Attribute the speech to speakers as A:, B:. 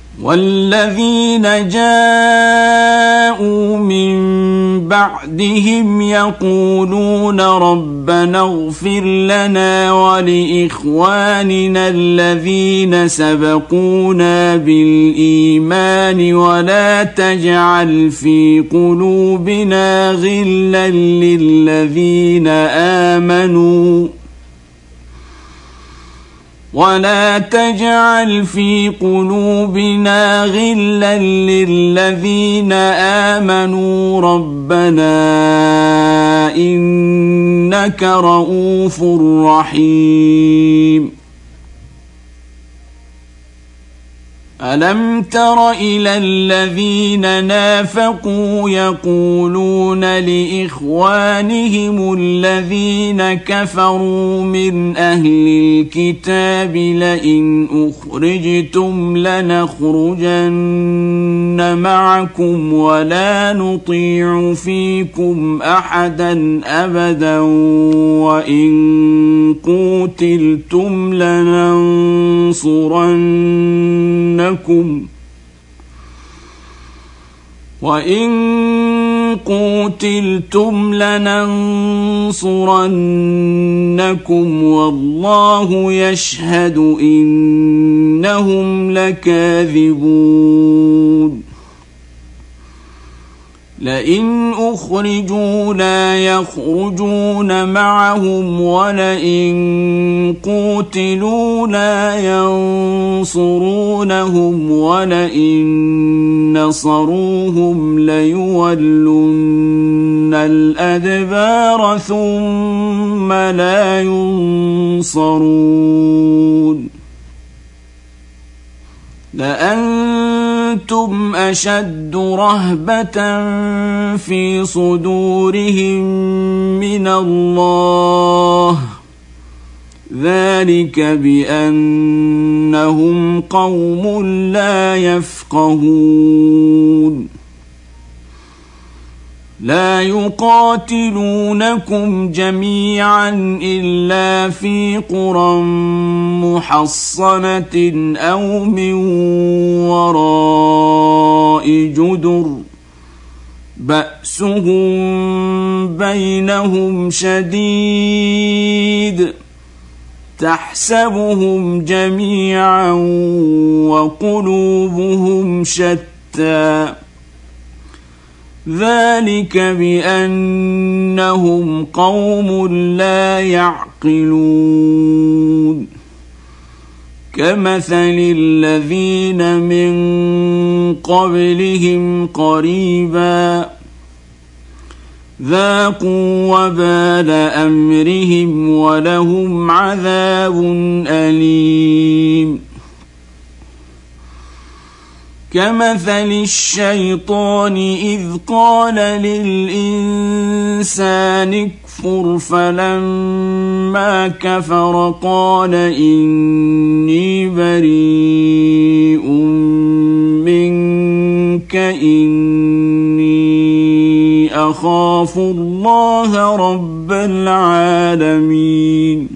A: والذين جاءوا من بعدهم يقولون ربنا اغفر لنا ولإخواننا الذين سبقونا بالإيمان ولا تجعل في قلوبنا غلا للذين آمنوا ربنا إنك رؤوف رحيم. ألم تر إلى الذين نافقوا يقولون لإخوانهم الذين كفروا من أهل الكتاب لئن أخرجتم لنخرجن معكم ولا نطيع فيكم أحدا أبدا وإن قوتلتم لننصرنكم والله يشهد إنهم لكاذبون. لئن أخرجوا لا يخرجون معهم ولئن قوتلوا لا ينصرونهم ولئن نصروهم ليولن الأدبار ثم لا ينصرون. لأنتم أشد رهبة في صدورهم من الله ذلك بأنهم قوم لا يفقهون. لا يقاتلونكم جميعا إلا في قرى محصنة أو من وراء جدر بأسهم بينهم شديد تحسبهم جميعا وقلوبهم شتى ذلك بأنهم قوم لا يعقلون. كمثل الذين من قبلهم قريبا ذاقوا وبال أمرهم ولهم عذاب أليم. كمثل الشيطان إذ قال للإنسان اكفر فلما كفر قال إني بريء منك إني أخاف الله رب العالمين.